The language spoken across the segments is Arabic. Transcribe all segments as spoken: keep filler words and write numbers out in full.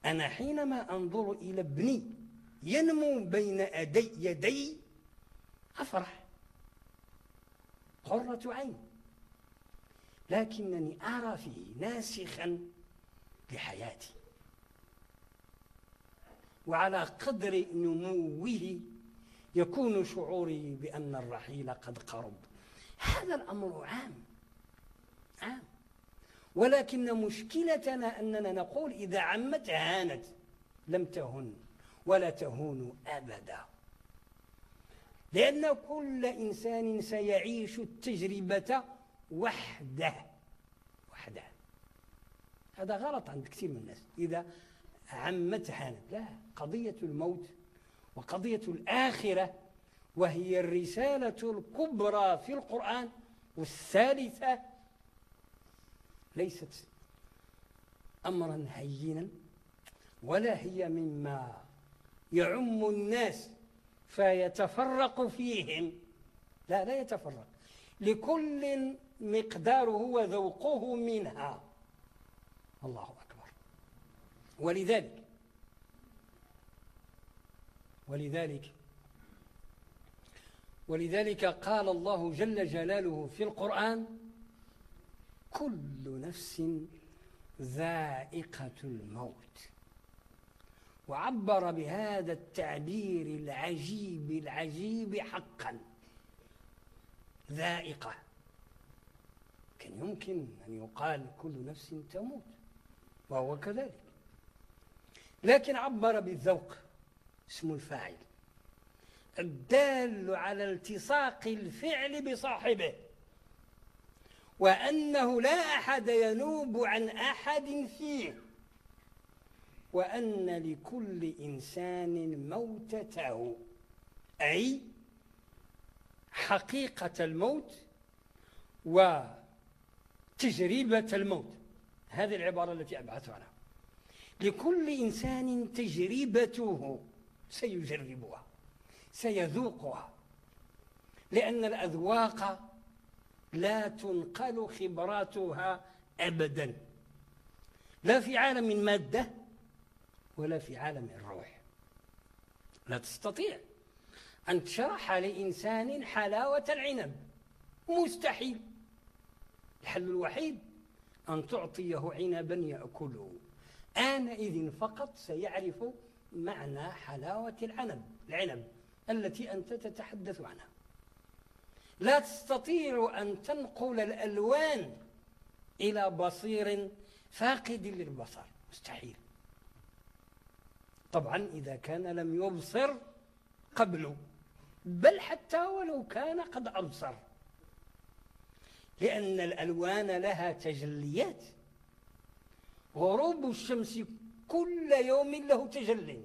أنا حينما أنظر إلى ابني ينمو بين أدي يدي أفرح، قرة عين، لكنني أرى فيه ناسخا لحياتي، وعلى قدر نموه يكون شعوري بأن الرحيل قد قرب. هذا الأمر عام عام، ولكن مشكلتنا أننا نقول إذا عمت هانت، لم تهن ولا تهون أبدا، لأن كل إنسان سيعيش التجربة وحده وحده. هذا غلط عند كثير من الناس، إذا عمت هانت. لا، قضية الموت وقضية الآخرة، وهي الرسالة الكبرى في القرآن والثالثة، ليست أمرا هينا، ولا هي مما يعم الناس فيتفرق فيهم. لا لا يتفرق، لكل مقداره وذوقه منها. الله أكبر. ولذلك ولذلك ولذلك قال الله جل جلاله في القرآن: كل نفس ذائقة الموت. وعبر بهذا التعبير العجيب العجيب حقا، ذائقة. كان يمكن أن يقال كل نفس تموت، وهو كذلك، لكن عبر بالذوق، اسم الفاعل الدال على التصاق الفعل بصاحبه، وأنه لا أحد ينوب عن أحد فيه، وأن لكل إنسان موتته، أي حقيقة الموت وتجربة الموت. هذه العبارة التي أبحث عنها. لكل إنسان تجربته، سيجربها، سيذوقها، لأن الأذواق لا تنقل خبراتها أبدا، لا في عالم المادة ولا في عالم الروح. لا تستطيع أن تشرح لإنسان حلاوة العنب، مستحيل. الحل الوحيد أن تعطيه عنبا يأكله، آنئذ فقط سيعرف معنى حلاوة العنب العنب التي أنت تتحدث عنها. لا تستطيع أن تنقل الألوان إلى بصير فاقد للبصر، مستحيل. طبعا إذا كان لم يبصر قبله، بل حتى ولو كان قد أبصر، لأن الألوان لها تجليات. غروب الشمس كل يوم له تجلي،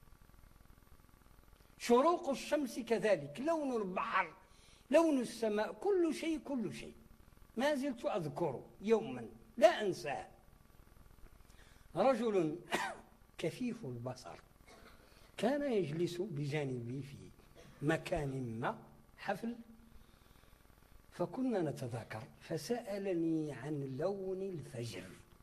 شروق الشمس كذلك، لون البحر، لون السماء، كل شيء كل شيء. ما زلت أذكر يوما لا أنساه، رجل كفيف البصر كان يجلس بجانبي في مكان ما، حفل، فكنا نتذاكر، فسألني عن لون الفجر.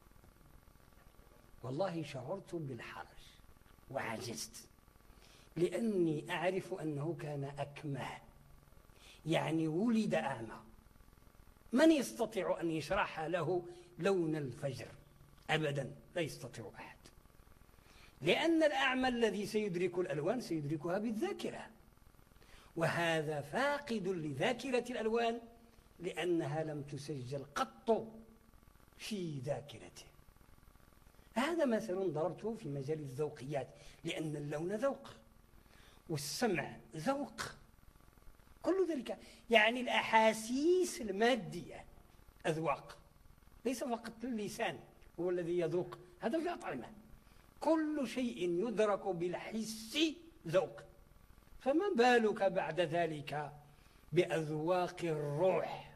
والله شعرت بالحرج وعجزت، لأني أعرف أنه كان أكمه، يعني ولد أعمى. من يستطيع أن يشرح له لون الفجر؟ أبدا لا يستطيع أحد، لأن الأعمى الذي سيدرك الألوان سيدركها بالذاكرة، وهذا فاقد لذاكرة الألوان لأنها لم تسجل قط في ذاكرته. هذا مثل ضربته في مجال الذوقيات، لأن اللون ذوق والسمع ذوق، كل ذلك يعني الأحاسيس المادية أذواق، ليس فقط اللسان هو الذي يذوق، هذا في الأطعمة. كل شيء يدرك بالحس ذوق، فما بالك بعد ذلك بأذواق الروح،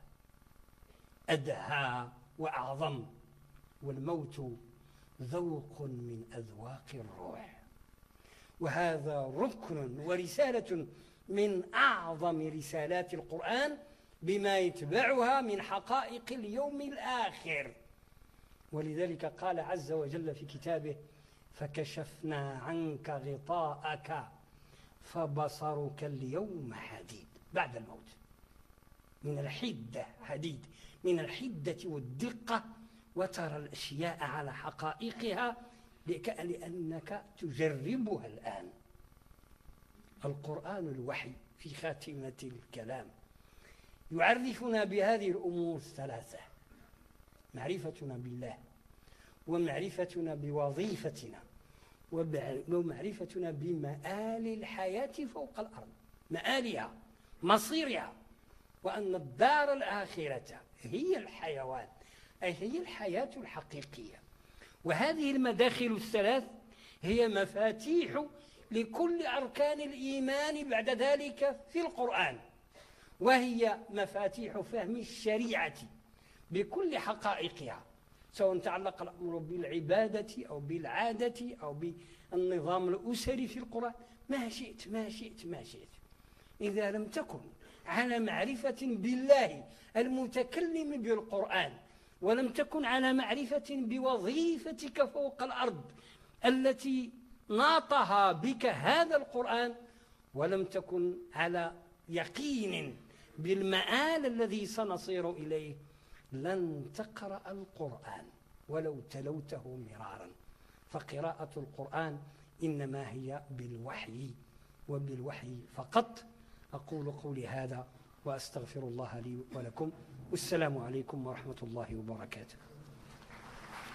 أدهى وأعظم. والموت ذوق من أذواق الروح، وهذا ركن ورسالة من أعظم رسالات القرآن بما يتبعها من حقائق اليوم الآخر. ولذلك قال عز وجل في كتابه: فكشفنا عنك غطاءك فبصرك اليوم حديد. بعد الموت من الحدة حديد، من الحدة والدقة، وترى الأشياء على حقائقها لأنك تجربها الآن. القرآن الوحي في خاتمة الكلام يعرفنا بهذه الأمور الثلاثة: معرفتنا بالله، ومعرفتنا بوظيفتنا، ومعرفتنا بمآل الحياة فوق الأرض، مآلها مصيرها، وأن الدار الآخرة هي الحيوان، أي هي الحياة الحقيقية. وهذه المداخل الثلاث هي مفاتيح لكل أركان الإيمان بعد ذلك في القرآن، وهي مفاتيح فهم الشريعة بكل حقائقها، سواء تعلق الأمر بالعبادة أو بالعادة أو بالنظام الأسري في القرآن، ما شئت ما شئت ما شئت. إذا لم تكن على معرفة بالله المتكلم بالقرآن، ولم تكن على معرفة بوظيفتك فوق الأرض التي ناطها بك هذا القرآن، ولم تكن على يقين بالمآل الذي سنصير إليه، لن تقرأ القرآن ولو تلوته مرارا. فقراءة القرآن إنما هي بالوحي وبالوحي فقط. أقول قولي هذا وأستغفر الله لي ولكم، والسلام عليكم ورحمة الله وبركاته.